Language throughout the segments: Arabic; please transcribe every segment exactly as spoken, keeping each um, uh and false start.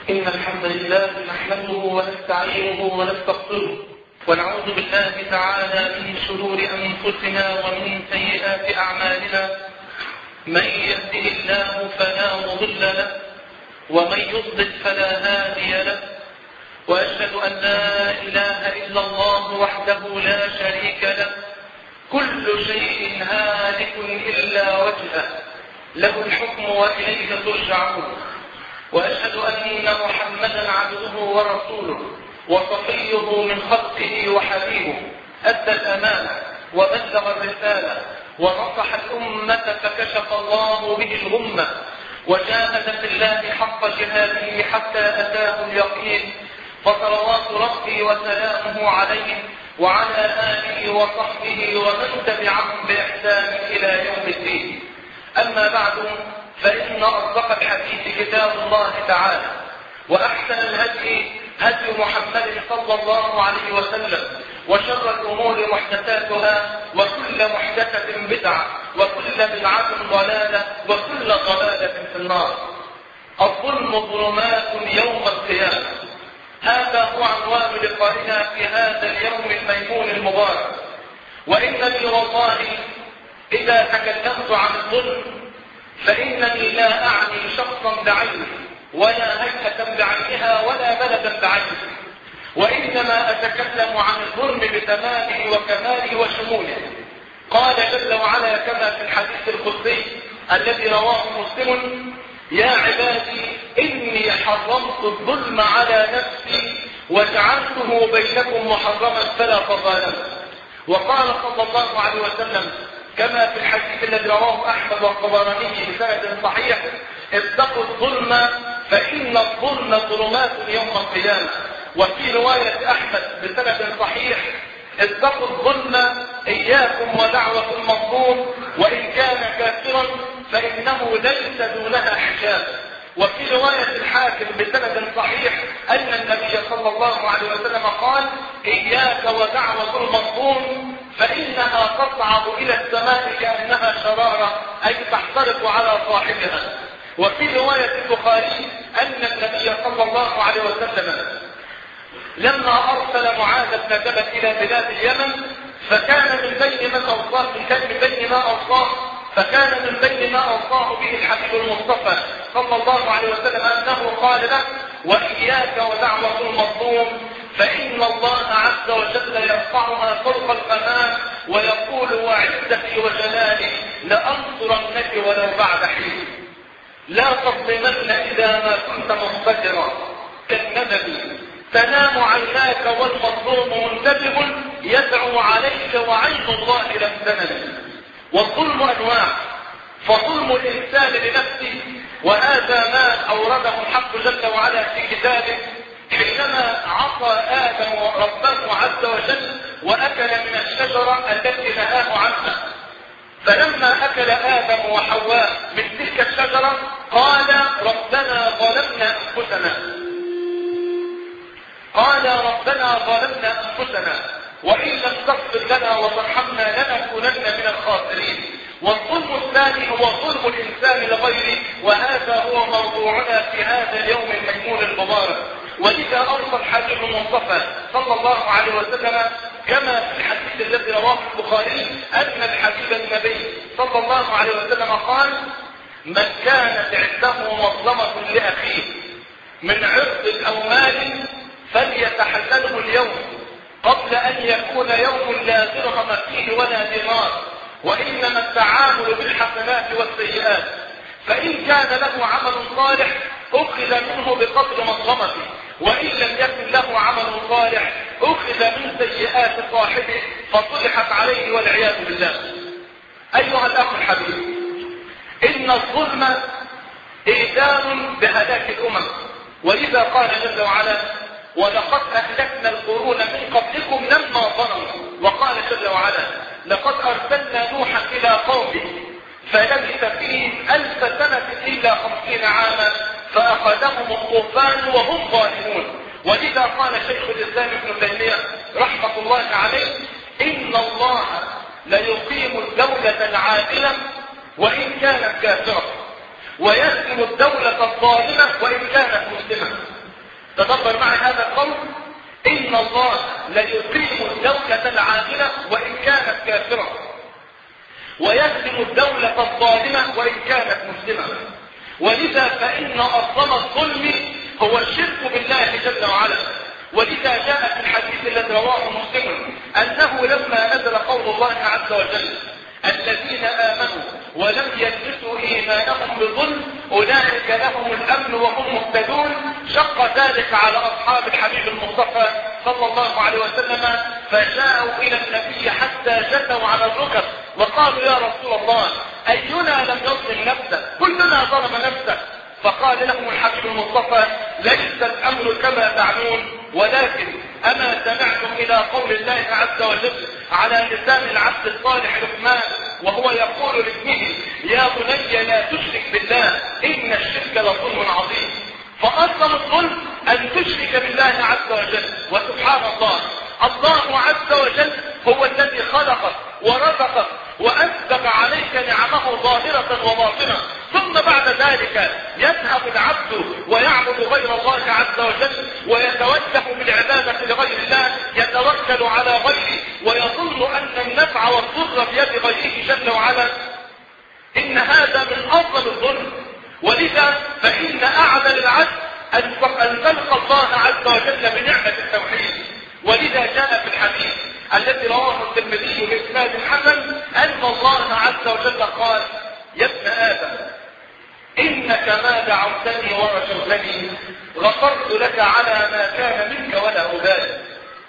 إن الحمد لله نحمده ونستعينه ونستغفره ونعوذ بالله تعالى من شرور أنفسنا ومن سيئات أعمالنا. من يهده الله فلا مضل له ومن يضلل فلا هادي له، وأشهد أن لا إله إلا الله وحده لا شريك له، كل شيء هالك إلا وجهه، له الحكم وإليه ترجعون. وأشهد أن محمدا عبده ورسوله وصفيه من خلقه وحبيبه، أدى الأمانة وبلغ الرسالة ونصح الأمة فكشف الله به الغمة، وجاهد في الله حق جهاده حتى أتاه اليقين. فصلوات ربي وسلامه عليه وعلى آله وصحبه ومن تبعهم بإحسان إلى يوم الدين. أما بعد، فإن أصدق الحديث كتاب الله تعالى، وأحسن الهدي هدي محمد صلى الله عليه وسلم، وشر الأمور محدثاتها، وكل محدثة بدعة، وكل بدعة ضلالة، وكل ضلالة في النار. الظلم ظلمات يوم القيامة، هذا هو عنوان لقائنا في هذا اليوم الميمون المبارك. وإنني والله إذا تكلمت عن الظلم فإنني لا أعني شخصا بعينه ولا هيئة بعينها ولا بلدا بعينه، وإنما أتكلم عن الظلم بتمامه وكماله وشموله. قال جل وعلا كما في الحديث القدسي الذي رواه مسلم: يا عبادي إني حرمت الظلم على نفسي وجعلته بينكم محرما فلا تظالموا. وقال صلى الله عليه وسلم كما في الحديث الذي رواه أحمد والطبراني بسند صحيح: اتقوا الظلم فإن الظلم ظلمات يوم القيامة. وفي رواية أحمد بسند صحيح: اتقوا الظلم إياكم ودعوة المظلوم وإن كان كافرا فإنه ليس دونها حجاب. وفي رواية الحاكم بسند صحيح أن النبي صلى الله عليه وسلم قال: إياك ودعوة المظلوم فإنها تصعد إلى السماء كأنها شرارة، أي تحترق على صاحبها. وفي رواية البخاري أن النبي صلى الله عليه وسلم لما أرسل معاذ بن جبل إلى بلاد اليمن فكان من بين من أوصاه كان من بين ما أوصاه فكان من بين ما أوصاه به الحبيب المصطفى صلى الله عليه وسلم أنه قال له: وإياك ودعوة المظلوم فإن الله عز وجل يرفعها فوق الغمام ويقول: وعزتي وجلالي لأنصرنك ولو بعد حين. لا تظلمن إذا ما كنت مقتدرا كالندب، تنام عيناك والمظلوم منتبه يدعو عليك وعين الله لم تنم. والظلم أنواع، فظلم الإنسان لنفسه، وهذا ما أورده الحق جل وعلا في كتابه حينما عصى آدم ربه عز وجل وأكل من الشجرة التي نهاه عنها. فلما أكل آدم وحواء من تلك الشجرة قال: ربنا ظلمنا أنفسنا قال ربنا ظلمنا أنفسنا وإن لم تغفر لنا وترحمنا لنكونن من الخاسرين. والظلم الثاني هو ظلم الإنسان لغيره، وهذا هو موضوعنا في هذا اليوم الميمون المبارك. ولذا أوصى الحبيب المصطفى صلى الله عليه وسلم كما في الحديث الذي رواه البخاري أن الحبيب النبي صلى الله عليه وسلم قال: من كانت عنده مظلمة لأخيه من عرض أو مال فليتحلله اليوم قبل أن يكون يوم لا درهم فيه ولا دينار، وإنما التعامل بالحسنات والسيئات. فإن كان له عمل صالح أخذ منه بقدر مظلمته، وإن لم يكن له عمل صالح أخذ من سيئات صاحبه فصلحت عليه والعياذ بالله. أيها الأخ الحبيب، إن الظلم إيذان بهلاك الأمم، ولذا قال جل وعلا: ولقد أهلكنا القرون من قبلكم لما ظلموا. وقال جل وعلا: لقد أرسلنا نوحا إلى قومه فلبث فيهم ألف سنة إلا خمسين عاما فأخذهم الطوفان وهم ظالمون. ولذا قال شيخ الإسلام ابن تيمية رحمة الله عليه: إن الله ليقيم الدولة العادلة وإن كانت كافرة، ويسلم الدولة الظالمة وإن كانت مسلمة. ليقيم الدولة العادلة وإن كانت كافرة، ويهدم الدولة الظالمة وإن كانت مسلمة. ولذا فإن أعظم الظلم هو الشرك بالله جل وعلا. ولذا جاء في الحديث الذي رواه مسلم أنه لما نزل قول الله عز وجل الذين آمنوا ولم يلبسوا إيمانهم بظلم أولئك لهم الأمن وهم مهتدون، شق ذلك على أصحاب الحبيب المصطفى صلى الله عليه وسلم، فجاءوا إلى النبي حتى جثوا على الركب وقالوا يا رسول الله أينا لم يظلم نفسه؟ كلنا ظلم نفسه. فقال لهم الحبيب المصطفى ليس الأمر كما تعنون، ولكن أما سمعتم إلى قول الله عز وجل على لسان العبد الصالح لقمان وهو يقول لابنه يا بني لا تشرك بالله إن الشرك لظلم عظيم. فأصل الظلم أن تشرك بالله عز وجل. وسبحان الله، الله عز وجل هو الذي خلقك ورزقك وأسبغ عليك نعمه ظاهرة وباطنة، ثم بعد ذلك يذهب العبد ويعبد غير الله عز وجل ويتوجه بالعبادة لغير الله، يتوكل على غيره ويظن أن النفع والضر بيد غيره جل وعلا. إن هذا من أفضل الظلم. ولذا فإن أعدل العدل أن تلقى الله عز وجل بنعمة التوحيد. ولذا جاء في الحديث الذي رواه الترمذي بإسناد حسن أن الله عز وجل قال يا ابن آدم إنك ما دعوتني ورجوتني غفرت لك على ما كان منك ولا أبالي.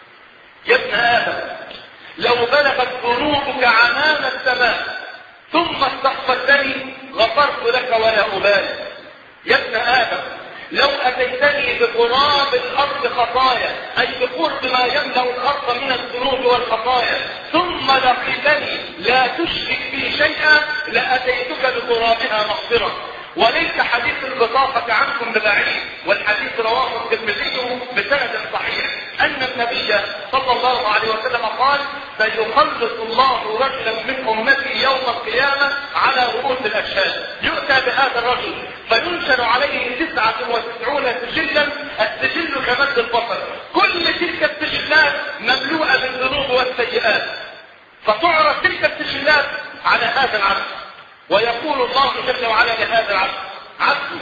يا ابن آدم لو بلغت ذنوبك عنان السماء ثم استغفرتني غفرت لك ولا أبالي. يا ابن آدم لو أتيتني بقراب الأرض خطايا أي بقرب ما يملأ الأرض من الذنوب والخطايا ثم لقيتني لا تشرك بي شيئا لأتيتك بقرابها مغفرة. وليس حديث البطاقة عنكم ببعيد، والحديث رواه الترمذي بسند صحيح أن النبي صلى الله عليه وسلم قال سيخلص الله رجلا من أمتي يوم القيامة على رؤوس الأشهاد، يؤتى بهذا الرجل فينشر عليه تسعة وتسعون سجلا، السجل كمد البصر، كل تلك السجلات مملوءة بالذنوب والسيئات، فتعرض تلك السجلات على هذا العبد ويقول الله جل وعلا لهذا العبد عبدي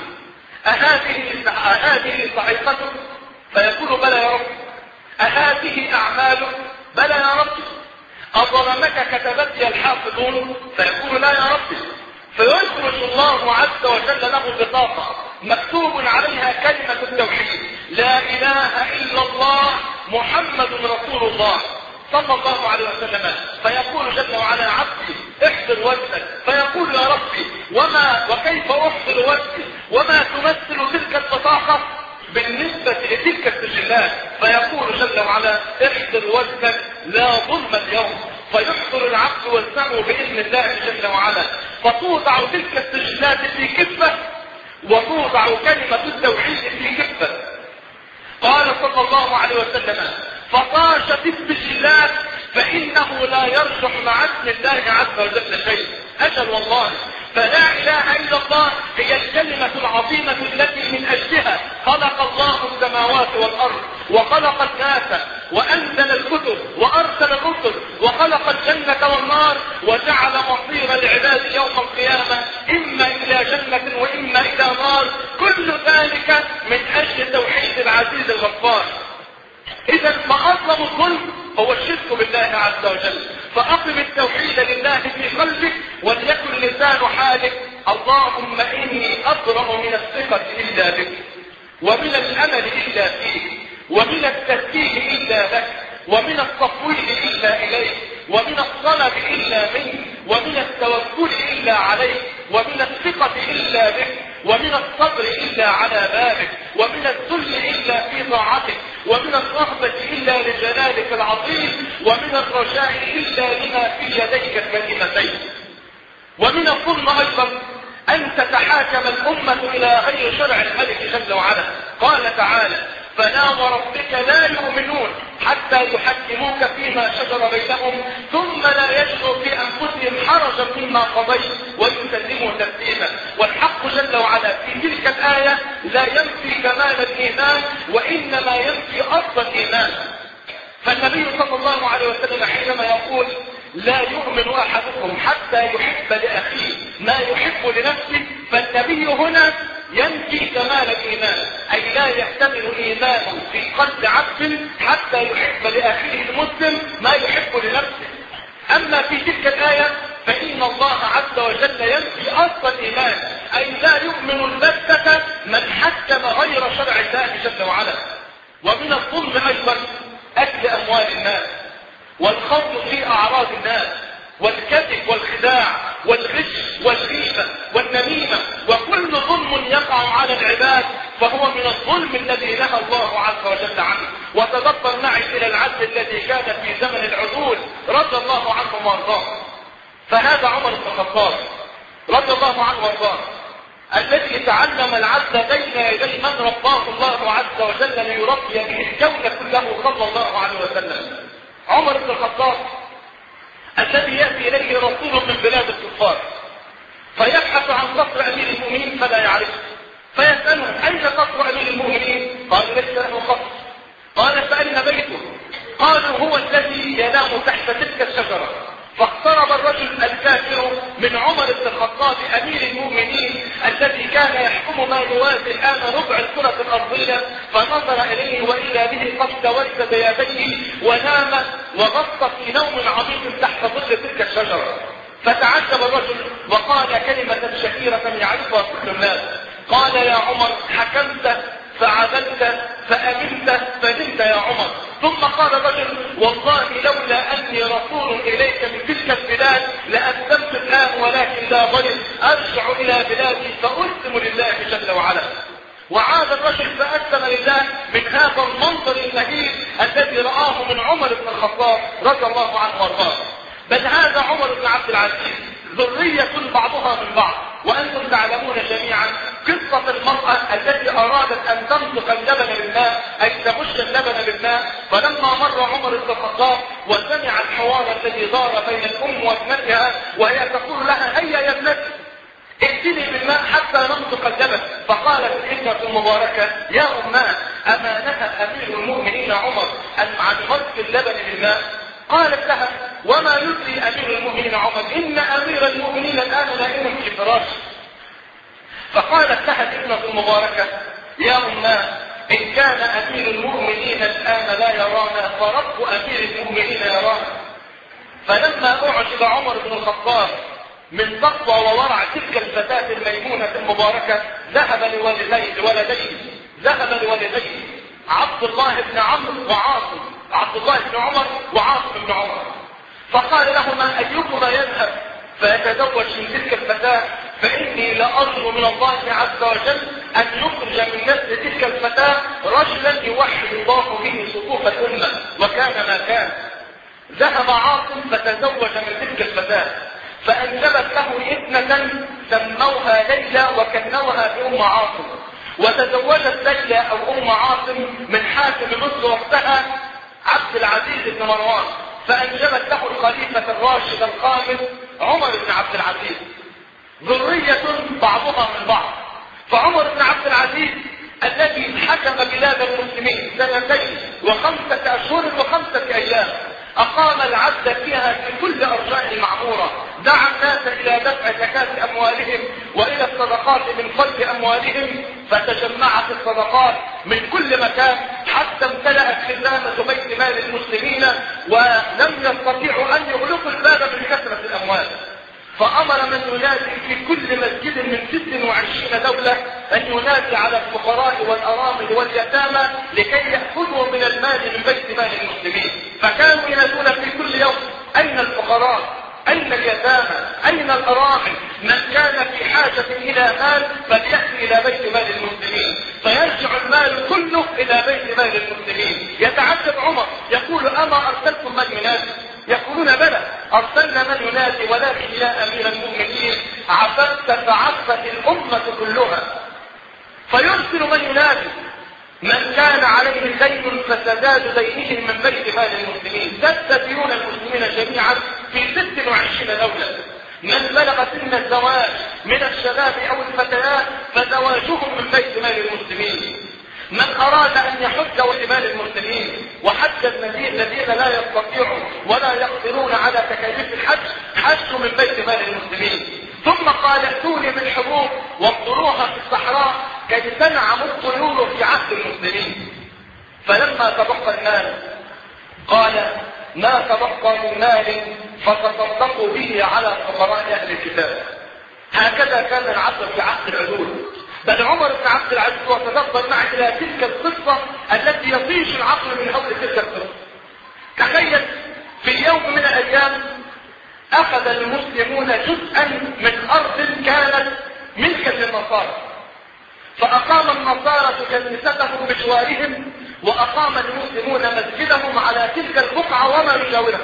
أهذه أهذه صحيفتك؟ فيقول بلى يا رب. أهذه أعمالك؟ بلى يا رب. أظلمك كتبتي الحافظون؟ فيقول لا يا رب. فيخرج الله عز وجل له بطاقة مكتوب عليها كلمة التوحيد لا إله إلا الله محمد رسول الله صلى الله عليه وسلم. فيقول جل وعلا عبدي احضر وجهك، فيقول يا ربي وما وكيف احضر وجهي وما تمثل تلك البطاقة بالنسبة لتلك السجلات؟ فيقول جل وعلا احضر وجهك لا ظلم اليوم. فيحضر العبد وجهه بإذن الله جل وعلا، فتوضع تلك السجلات في كفة وتوضع كلمة التوحيد في كفة. قال صلى الله عليه وسلم فطاشت السجلات فإنه لا يرجح مع اسم الله عز وجل شيء. أجل والله، فلا إله إلا الله هي الكلمة العظيمة التي من أجلها خلق الله السماوات والأرض وخلق الناس وأنزل الكتب وأرسل الرسل وخلق الجنة والنار وجعل مصير العباد يوم القيامة إما إلى جنة وإما إلى نار، كل ذلك من أجل توحيد العزيز الغفار. إذا فأظلم الظلم هو الشرك بالله عز وجل. فأقم التوحيد لله في قلبك وليكن لسان حالك اللهم إني أبرأ من الثقة إلا بك ومن الأمل إلا فيك ومن التسليم إلا لك ومن التفويض إلا إليك ومن الطلب إلا منك ومن التوكل إلا عليك ومن الثقة إلا بك ومن الصبر إلا على بابك ومن الذل إلا في طاعتك ومن الرغبة إلا لجلالك العظيم ومن الرجاء إلا لما في يديك الكلمتين. ومن الظلم أيضا أن تتحاكم الأمة إلى غير شرع الملك جل وعلا. قال تعالى فلا وربك لا يؤمنون حتى يحكموك فيما شجر بينهم ثم لا يجدوا في أنفسهم حرجا مما قضيت ويسلموا تسليما. والحق جل وعلا في تلك الآية لا ينفي كمال الإيمان وإنما ينفي أصل الإيمان. فالنبي صلى الله عليه وسلم حينما يقول لا يؤمن أحدكم حتى يحب لأخيه ما يحب لنفسه، فالنبي هنا ينفي كمال الإيمان، أي لا يحتمل إيمان في قلب عبد حتى يحب لأخيه المسلم ما يحب لنفسه. أما في تلك الآية فإن الله عز وجل ينفي أصل الإيمان، أي لا يؤمن البتة من حكم غير شرع الله جل وعلا. ومن الظلم أيضا أكل أموال الناس والخوض في أعراض الناس والكذب والخداع والغش والغيبة والنميمة، وكل ظلم يقع على العباد فهو من الظلم الذي نهى الله عز وجل عنه. وتدبر معي إلى العدل الذي كان في زمن العدول رضي الله عنهم وارضاهم. فهذا عمر بن الخطاب رضي الله عنه وارضاه الذي تعلم العدل بين يدي من رباه الله عز وجل ليربي به الكون كله صلى الله عليه وسلم. عمر بن الخطاب الذي يأتي إليه رسول من بلاد الكفار فيبحث عن قصر أمير المؤمنين فلا يعرفه، فيسأله أين قصر أمير المؤمنين؟ قال ليس له قصر. قال فأين بيته؟ قالوا هو الذي ينام تحت تلك الشجرة. فاقترب الرجل الكافر من عمر بن الخطاب أمير المؤمنين الذي كان يحكم ما يوازي الآن ربع الكرة الأرضية، فنظر إليه وإذا به قد توسد يديه ونام وغص في نوم عميق تحت ظل تلك الشجرة. فتعجب الرجل وقال كلمة شهيرة يعرفها كل الناس، قال يا عمر حكمت فعدلت فأمنت فنمت يا عمر. ثم قال الرجل والله لولا أني رسول إليك من تلك البلاد لأسلمت الآن، ولكن لا ضير أرجع إلى بلادي فأسلم لله جل وعلا. وعاد الرجل فأسلم لله من هذا المنظر المهيب الذي رآه من عمر بن الخطاب رضي الله عنه وارضاه. بل هذا عمر بن عبد العزيز ذرية بعضها من بعض. وأنتم تعلمون جميعا قصة المرأة التي أرادت أن تمسك اللبن بالماء، أي تمش اللبن بالماء، فلما مر عمر بن الخطاب وسمع الحوار الذي دار بين الأم وابنتها وهي تقول لها هيا يا ابنتي ائتني بالماء حتى نمسك اللبن، فقالت الابنة المباركة يا أماه أما نهى أمير المؤمنين عمر أن عن مسك اللبن بالماء؟ قالت لها وما يدري أمير المؤمنين عمر إن أمير المؤمنين الآن نائم في فراشه. فقالت لها الابنة المباركة يا أماه إن كان أمير المؤمنين الآن لا يرانا فرب أمير المؤمنين يرانا. فلما أعجب عمر بن الخطاب من تقوى وورع تلك الفتاة الميمونة المباركة ذهب لولديه لولديه ذهب لولديه عبد الله بن عمرو وعاصم عبد الله بن عمر وعاصم بن عمر، فقال لهما أيكما يذهب فيتزوج من تلك الفتاة، فإني لأرجو من الله عز وجل أن يخرج من نسل تلك الفتاة رجلا يوحد الله به صفوف الأمة. وكان ما كان. ذهب عاصم فتزوج من تلك الفتاة فأنجبت له ابنة سموها ليلى وكنوها بأم عاصم. وتزوجت ليلى أو أم عاصم من حاكم مصر وقتها عبد العزيز بن مروان، فأنجبت له الخليفة الراشد الخامس عمر بن عبد العزيز. ذرية بعضها من بعض. فعمر بن عبد العزيز الذي حكم بلاد المسلمين سنتين وخمسة أشهر وخمسة أيام أقام العدل فيها في كل أرجاء المعمورة، دعا الناس إلى دفع زكاة أموالهم وإلى الصدقات من فضل أموالهم، فتجمعت الصدقات من كل مكان حتى امتلأت خزانة بيت مال المسلمين ولم يستطيعوا أن يغلقوا الباب من كثرة الأموال. فأمر من ينادي في كل مسجد من ست وعشرين دولة أن ينادي على الفقراء والأرامل واليتامى لكي يأخذوا من المال من بيت مال المسلمين. فكانوا ينادون في كل يوم أين الفقراء؟ أين اليتامى؟ أين الأرامل؟ من كان في حاجة إلى مال فليأتي إلى بيت مال المسلمين، فيرجع المال كله إلى بيت مال المسلمين. يتعجب عمر يقول أما أرسلتم من ينادي؟ يقولون بلى أرسلنا من ينادي، ولكن يا أمير المؤمنين عفت فعفت الأمة كلها. فيرسل من ينادي من كان عليه دين فسداد دينهم من بيت مال المسلمين. سد ديون المسلمين جميعا في ست وعشرين دولة. من بلغ سن الزواج من الشباب أو الفتيات فزواجهم من بيت مال المسلمين. من أراد أن يحج ولمال المسلمين وحج الذين لا يستطيعوا ولا يقدرون على تكاليف الحج حجوا من بيت مال المسلمين. ثم قال ائتوني بالحبوب وابطروها في الصحراء كي تنعم الطيور في عهد المسلمين. فلما تبقى المال قال ما تبقى من مال فتصدقوا به على فقراء أهل الكتاب. هكذا كان العصر في عهد العدول. بل عمر بن عبد العزيز وتدبر معي الى تلك القصه التي يطيش العقل من حول تلك القصه. تخيل في يوم من الايام اخذ المسلمون جزءا من ارض كانت ملكا للنصارى، فاقام النصارى كنيستهم بجوارهم واقام المسلمون مسجدهم على تلك البقعه وما يجاورها.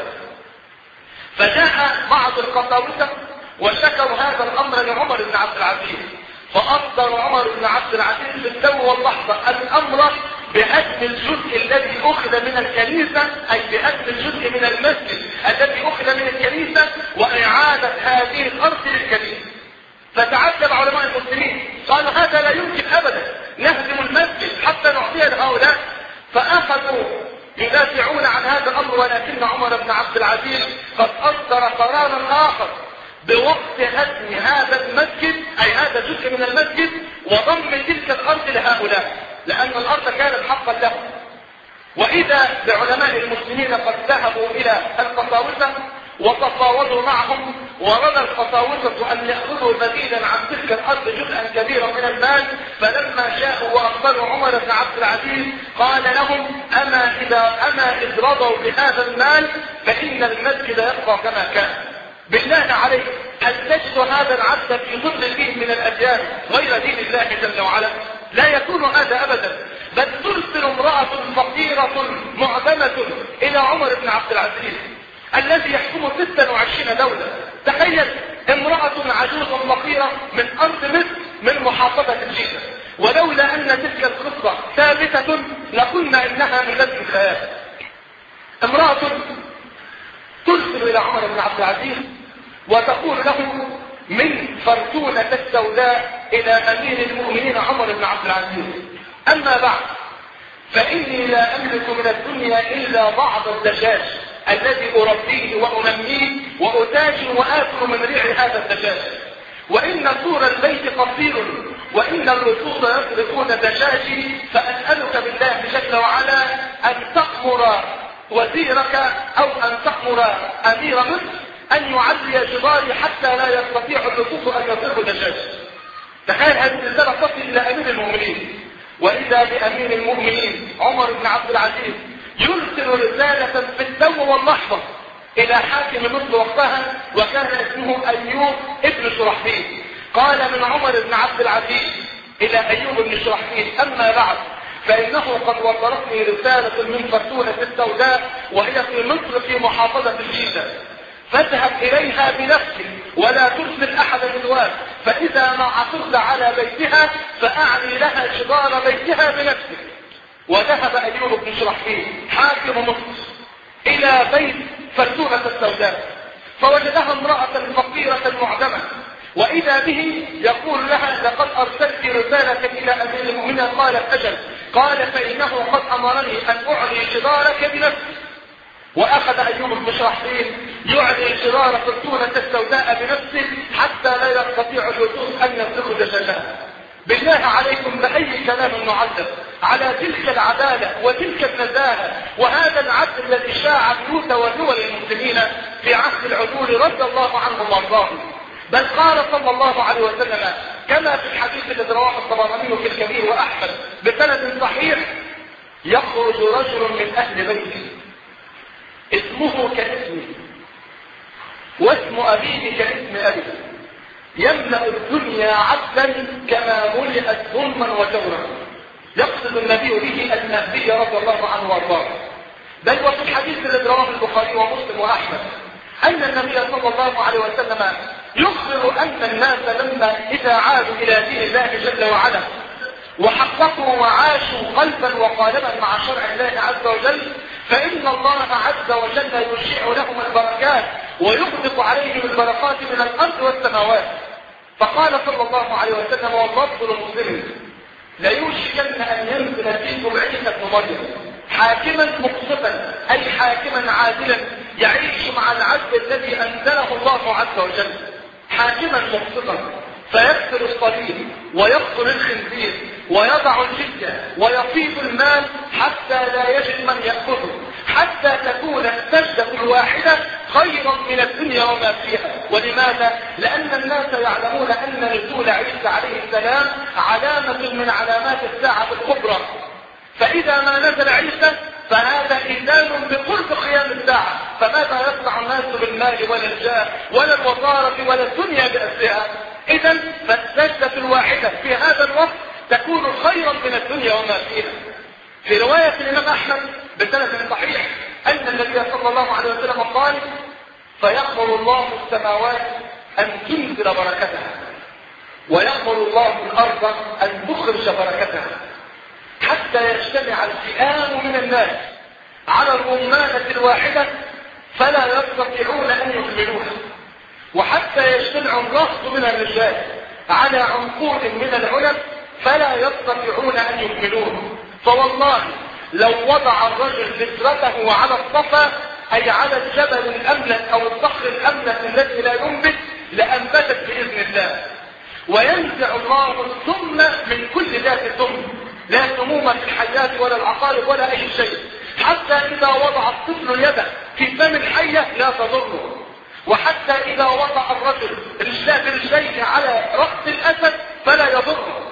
فجاء بعض القساوسه وشكروا هذا الامر لعمر بن عبد العزيز، فأصدر عمر بن عبد العزيز بالتو واللحظة الأمر بهدم الجزء الذي أخذ من الكنيسة، أي بهدم الجزء من المسجد الذي أخذ من الكنيسة وإعادة هذه الأرض للكنيسة. فتعجب علماء المسلمين قالوا هذا لا يمكن أبدا، نهدم المسجد حتى نعطيه لهؤلاء. فأخذوا يدافعون عن هذا الأمر، ولكن عمر بن عبد العزيز قد أصدر قرارا آخر بوقت هدم هذا المسجد، أي هذا جزء من المسجد، وضم تلك الأرض لهؤلاء، لأن الأرض كانت حقا لهم. وإذا بعلماء المسلمين قد ذهبوا إلى القساوسة وتفاوضوا معهم، ورد القساوسة أن يأخذوا بديلا عن تلك الأرض جزءا كبيرا من المال. فلما جاءوا وأخبروا عمر بن عبد العزيز قال لهم أما إذا أما إذ رضوا بهذا المال فإن المسجد يبقى كما كان. بالله عليك هل تجد هذا العبد في ظل دين من الأديان غير دين الله جل وعلا؟ لا يكون هذا أبدا. بل ترسل امرأة فقيرة معدمة إلى عمر بن عبد العزيز الذي يحكم ستة وعشرين دولة. تخيل امرأة عجوز فقيرة من أرض مصر من محافظة الجيزة، ولولا أن تلك القصة ثابتة لقلنا إنها من لدن الخيال. امرأة ترسل إلى عمر بن عبد العزيز وتقول له من فرتونة السوداء إلى أمير المؤمنين عمر بن عبد العزيز أما بعد فإني لا أملك من الدنيا إلا بعض الدجاج الذي أربيه وأنميه وأتاجر وآكل من ريع هذا الدجاج، وإن سور البيت قصير وإن اللصوص يسرقون دجاجي، فأسألك بالله جل وعلا أن تأمر وزيرك أو أن تأمر أمير مصر أن يعلي جداري حتى لا يستطيع اللصوص أن يصرفوا دجاج. تخيل هذه الرسالة تصل إلى أمير المؤمنين، وإذا بأمير المؤمنين عمر بن عبد العزيز يرسل رسالة في التو واللحظة إلى حاكم مصر وقتها وكان اسمه أيوب ابن شرحبيل. قال من عمر بن عبد العزيز إلى أيوب بن شرحبيل أما بعد فإنه قد وصلتني رسالة من فرتونة السوداء وهي في مصر في محافظة الجيزة، فاذهب إليها بنفسك ولا ترسل أحد النواب، فإذا ما عثرت على بيتها فأعني لها جدار بيتها بنفسك. وذهب أيوب بن شرحبيل حاكم مصر إلى بيت فرتونة السوداء فوجدها امرأة فقيرة معدمة، وإذا به يقول لها لقد أرسلت رسالة إلى أمير المؤمنين. قالت أجل. قال فإنه قد أمرني أن أعلي جدارك بنفسي. وأخذ أيوب بن شرحبيل يعلي جدار فرتونة السوداء بنفسه حتى لا يستطيع اللصوص أن يسرقوا دجاجها. بالله عليكم بأي كلام نعذب على تلك العدالة وتلك النزاهة وهذا العدل الذي شاع بيوت ودول المسلمين في عهد العدول رضي الله عنهم وارضاهم. بل قال صلى الله عليه وسلم كما في الحديث الذي رواه الطبراني في الكبير وأحمد بسند صحيح: يخرج رجل من أهل بيته اسمه كاسمه واسم أبيه كاسم أبيه يملأ الدنيا عدلا كما ملئت ظلما وجورا. يقصد النبي به المهدي رضي الله عنه وارضاه. بل وفي الحديث الذي رواه البخاري ومسلم وأحمد أن النبي صلى الله عليه وسلم يخبر أن الناس لما إذا عادوا إلى دين الله جل وعلا وحققوا وعاشوا قلبا وقالبا مع شرع الله عز وجل فإن الله عز وجل يشيع لهم البركات ويغدق عليهم البركات من الأرض والسماوات. فقال صلى الله عليه وسلم واللفظ لمسلم ليوشكن أن ينزل فيكم عيسى ابن مريم حاكما مقسطا، أي حاكما عادلا يعيش مع العدل الذي أنزله الله عز وجل، حاكما مقسطا، فيكسر الصليب ويقتل الخنزير ويضع الجزية ويفيض المال حتى لا يجد من يأخذه، حتى تكون السجدة الواحدة خيرا من الدنيا وما فيها. ولماذا؟ لأن الناس يعلمون أن نزول عيسى عليه السلام علامة من علامات الساعة الكبرى، فإذا ما نزل عيسى فهذا إذان بقرب قيام الساعة. فماذا يصنع الناس بالمال ولا الجاه ولا الوزارة ولا الدنيا بأسرها؟ إذا فالسجدة الواحدة في هذا الوقت تكون خيرا من الدنيا وما فيها. في رواية الإمام أحمد بسند صحيح أن النبي صلى الله عليه وسلم قال: فيأمر الله السماوات أن تنزل بركتها، ويأمر الله الأرض أن تخرج بركتها، حتى يجتمع الفئام من الناس على الرمانة الواحدة فلا يستطيعون أن يكملوها، وحتى يجتمع الرهط من الرجال على عنقود من العنب فلا يستطيعون أن يكملوه. فوالله لو وضع الرجل بسرته على الصفا، أي على الجبل الأملس أو الصخر الأملس الذي لا ينبت، لأنبتت بإذن الله. وينزع الله السم من كل ذات سم، لا سموم في الحيات ولا العقارب ولا أي شيء، حتى إذا وضع الطفل يده في فم الحية لا تضره، وحتى إذا وضع الرجل رجلاه برجليه على رأس الأسد فلا يضره.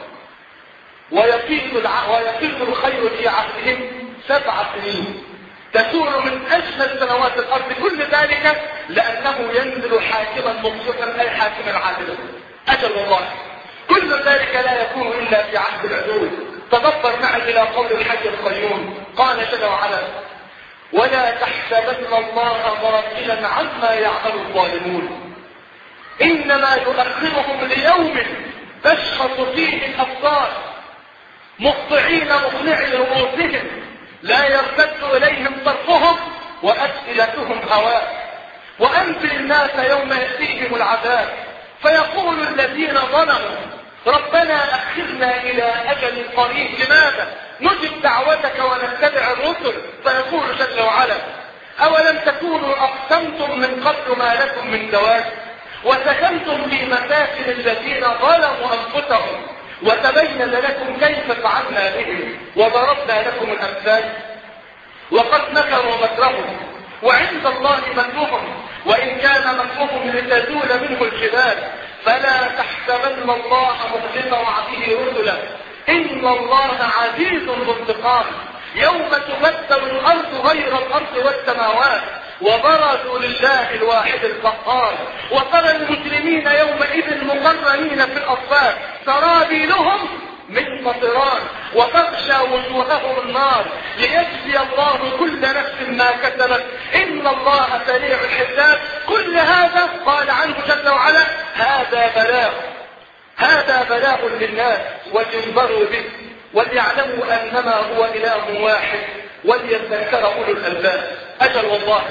ويفيض الع... ويفيض الخير في عهدهم سبع سنين، تسور من أجمل سنوات الأرض، كل ذلك لأنه ينزل حاكما مقسطا، أي حاكما عادلا. أجل والله كل ذلك لا يكون إلا في عهد العدو. تدبر معي إلى قول الحي القيوم، قال جل وعلا: ولا تحسبن الله غافلا عما يعمل الظالمون، إنما يؤخرهم ليوم تشخص فيه الأبصار مخضعين مقنعي رؤوسهم لا يرتد إليهم طرفهم وأفئدتهم هواء. وأنذر الناس يوم يأتيهم العذاب فيقول الذين ظلموا ربنا أخرنا إلى أجل قريب، لماذا نجب دعوتك ونتبع الرسل؟ فيقول جل وعلا: أولم تكونوا أقسمتم من قبل ما لكم من زواج وسكنتم في مساكن الذين ظلموا أنفسهم وتبين لكم كيف فعلنا بهم وضربنا لكم الأمثال، وقد مكروا مكرهم وعند الله مكرهم وإن كان مكرهم لتزول منه الجبال فلا تحسبن الله مخلف وعده رسله إن الله عزيز ذو انتقام. يوم تبدل الأرض غير الأرض والسماوات وبرزوا لله الواحد القهار وترى المجرمين يومئذ مقرنين في الأصفاد سرابيلهم من قطران وتغشى وجوههم النار ليجزي الله كل نفس ما كسبت إن الله سريع الحساب. كل هذا قال عنه جل وعلا: هذا بلاغ، هذا بلاغ للناس ولينذروا به وليعلموا أنما هو إله واحد وليذكر أولو الألباب. أجل والله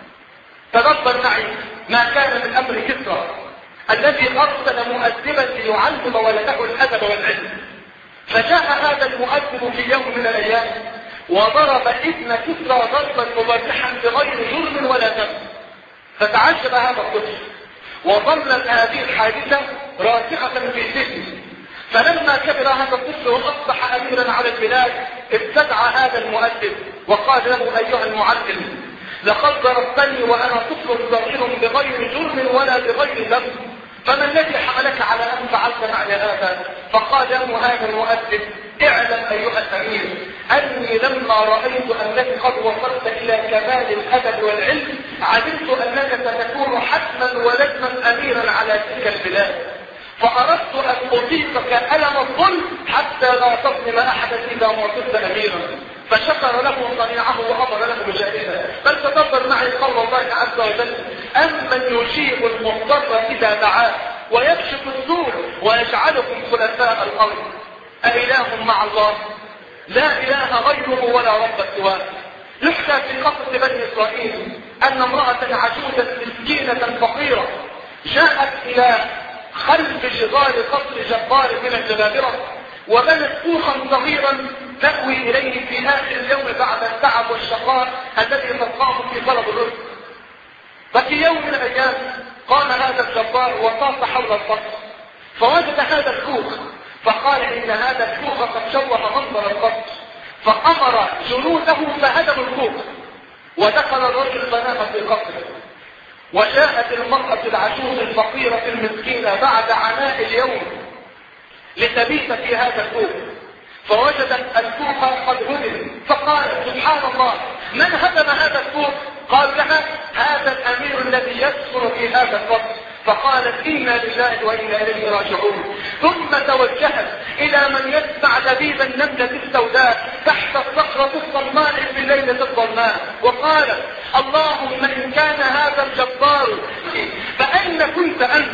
تدبر معي ما كان من أمر كسرى الذي أرسل مؤدبا ليعلم ولده الأدب والعلم، فجاء هذا المؤدب في يوم من الأيام وضرب ابن كسرى ضربا مبرحا بغير جرم ولا ذنب، فتعجب هذا الطفل وظلت هذه الحادثة راسخة في ذهنه. فلما كبر هذا الطفل وأصبح أميرا على البلاد ابتدع هذا المؤدب وقال له: أيها المعلم، لقد ضربتني وأنا طفل صغير بغير جرم ولا بغير ذنب، فما الذي حملك على أن فعلت معي هذا؟ فقال له هذا المؤدب: اعلم أيها الأمير أني لما رأيت أنك قد وصلت إلى كمال الأدب والعلم علمت أنك ستكون حتما ولزما أميرا على تلك البلاد، فأردت أن أطيقك ألم الظلم حتى لا تظلم أحدا إذا ما صرت أميرا. فشكر له صنيعه وأمر له بجائزة. بل تدبر معي قول الله عز وجل: أمن يجيب المضطر إذا دعاه ويكشف السوء ويجعلكم خلفاء الأرض أإله مع الله؟ لا إله غيره ولا رب سواه. يحكى في قصة بني إسرائيل أن امرأة عجوزة مسكينة فقيرة جاءت إلى خلف جدار قصر جبار من الجبابرة وبنت كوخا صغيرا تأوي إليه في آخر اليوم بعد التعب والشقاء الذي تلقاه في طلب الرزق. ففي يوم من الأيام قام هذا الجبار وطاف حول القصر، فوجد هذا الكوخ، فقال إن هذا الكوخ قد شوه منظر القصر، فأمر جنوده فهدموا الكوخ. ودخل الرجل فنام في قصره، وجاءت المرأة العجوز الفقيرة المسكينة بعد عناء اليوم لتبيت في هذا الكوخ، فوجدت الكوخ قد هدم، فقالت سبحان الله من هدم هذا الكوخ؟ قال لها هذا الأمير الذي يسكن في هذا القصر. فقالت إنا لله وإنا إليه راجعون، ثم توجهت إلى من يسمع دبيب النملة السوداء تحت الصخرة الصماء في الليلة الظلماء، وقالت اللهم إن كان هذا الجبار فأين كنت أنت؟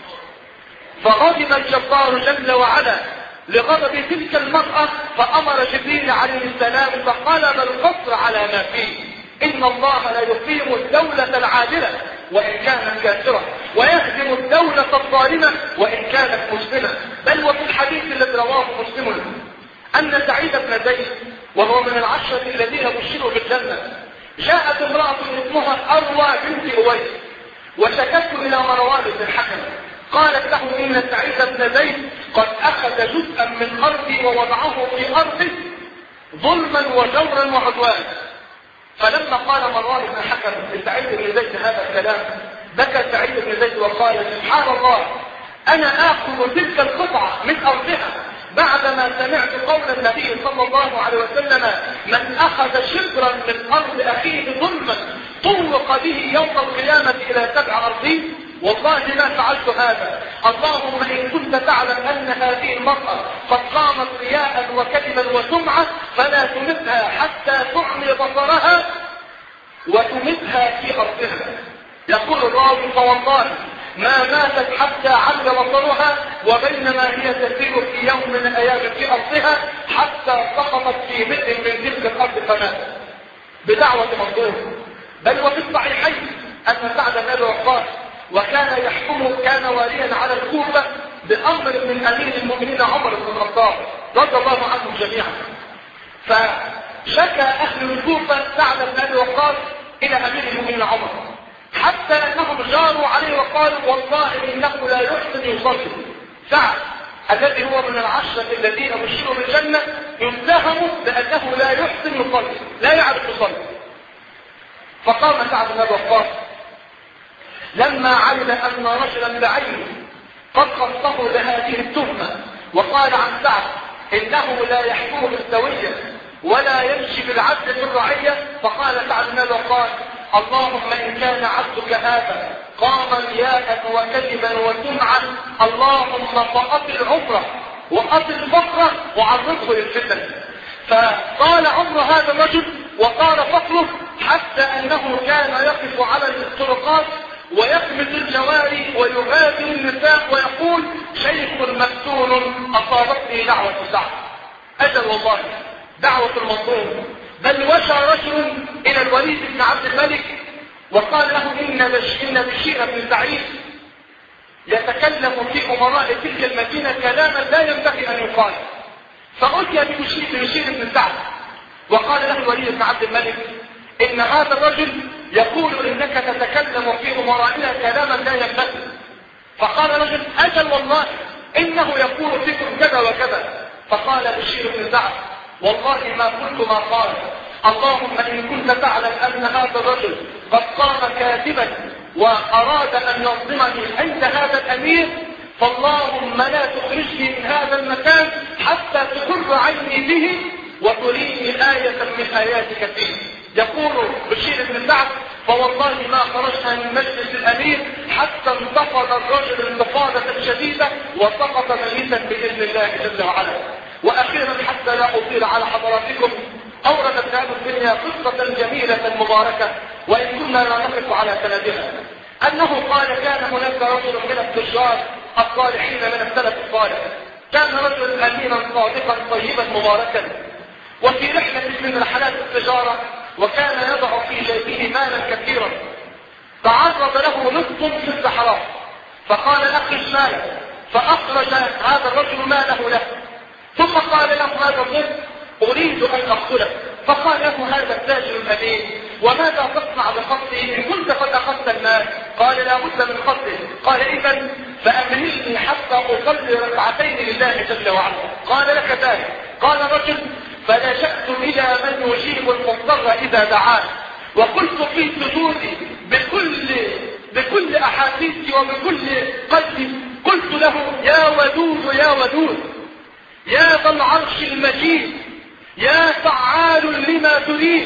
فغضب الجبار جل وعلا لغضب تلك المرأة، فأمر جبريل عليه السلام فقلب القصر على ما فيه. إن الله لا يقيم الدولة العادلة وإن كانت كافرة، ويهدم الدولة الظالمة وإن كانت مسلمة. بل وفي الحديث الذي رواه مسلم أن سعيد بن زيد وهو من العشرة الذين بشروا بالجنة، جاءت امرأة اسمها أروى بنت أويس وشكته إلى مروان بن الحكم، قالت له إن سعيد بن زيد قد أخذ جزءا من أرضي ووضعه في أرضي ظلما وجورا وعدوانا. فلما قال مروان بن الحكم لسعيد بن زيد هذا الكلام، بكى سعيد بن زيد وقال سبحان الله أنا آخذ تلك القطعة من أرضها بعدما سمعت قول النبي صلى الله عليه وسلم من أخذ شبرا من أرض أخيه ظلما طوق به يوم القيامة إلى سبع أرضين. والله ما فعلت هذا، اللهم إن كنت تعلم أن هذه المرأة قد قامت رياء وكذبا وسمعة فلا تمتها حتى تعمي بصرها وتمتها في أرضها. يقول الراوي فوالله ما ماتت حتى عمي بصرها وبينما هي تسير في يوم من الأيام في أرضها حتى سقطت في بدء من تلك الأرض فماتت بدعوة مظلوم. بل وفي الصحيحين أن سعد بن أبي وقاص وكان يحكم كان واليا على الكوفة بأمر من أمير المؤمنين عمر بن الخطاب رضي الله عنهم جميعا، فشكى أهل الكوفة سعد بن أبي وقاص إلى أمير المؤمنين عمر حتى أنهم جاروا عليه وقالوا والله إنه لا يحسن يصلي. سعد الذي هو من العشرة الذين بشروا بالجنة يتهم بأنه لا يحسن يصلي، لا يعرف يصلي. فقام سعد بن أبي وقاص لما علم أن رجلا بعينه قد خصه لهذه التهمة وقال عن سعد إنه لا يحكم بالسوية ولا يمشي بالعدل في الرعية، فقال سعد بن أبي وقاص اللهم إن كان عبدك هذا قام رياء وكذبا وسمعا اللهم فأطل عمره وأطل فقره وعرضه للفتن. فطال عمر هذا الرجل وطال فقره حتى أنه كان يقف على الطرقات ويقبض الجواري ويغادر النساء ويقول شيخ مفتون أصابتني دعوة سعد. أجل والله دعوة المظلوم. بل وشى رجل إلى الوليد بن عبد الملك وقال له إن بشير بن سعيد يتكلم في أمراء تلك المدينة كلاما لا ينبغي أن يقال. فأتي بشير بن سعد وقال له الوليد بن عبد الملك إن هذا الرجل يقول إنك تتكلم في أمرائنا كلاما لا ينبغي. فقال رجل أجل والله إنه يقول فيكم كذا وكذا. فقال بشير بن سعد والله ما قلت ما قال، اللهم إن كنت تعلم أن هذا الرجل قد قام كاذبا وأراد أن يظلمني عند هذا الأمير فاللهم لا تخرجني من هذا المكان حتى تقر عيني به وتريني آية من آياتك فيه. يقول بشير بن سعد فوالله ما خرجنا من مجلس الأمير حتى انتفض الرجل انتفاضة شديدة وسقط ميتا بإذن الله جل وعلا. وأخيرا حتى لا أطيل على حضراتكم أورد ابن أبي الدنيا قصة جميلة مباركة وإن كنا لا نقف على سندها، أنه قال كان هناك رجل من التجار الصالحين من السلف الصالح، كان رجل أمينا صادقا طيبا مباركا، وفي رحلة من رحلات التجارة وكان يضع في جيبه مالا كثيرا، تعرض له نص في الصحراء فقال أخرج مالك، فأخرج هذا الرجل ماله له، ثم قال له هذا الطفل أريد أن أقتلك. فقال له هذا التاجر الأمين وماذا تصنع بقتله إن كنت قد أخذت المال؟ قال لا بد من قتله. قال إذا فأمهلني حتى أصلي ركعتين لله جل وعلا. قال لك ذلك. قال الرجل فلجأت إلى من يجيب المضطر إذا دعاه وقلت في سجودي بكل بكل أحاسيسي وبكل قلبي قلت له يا ودود يا ودود يا ذا العرش المجيد يا فعال لما تريد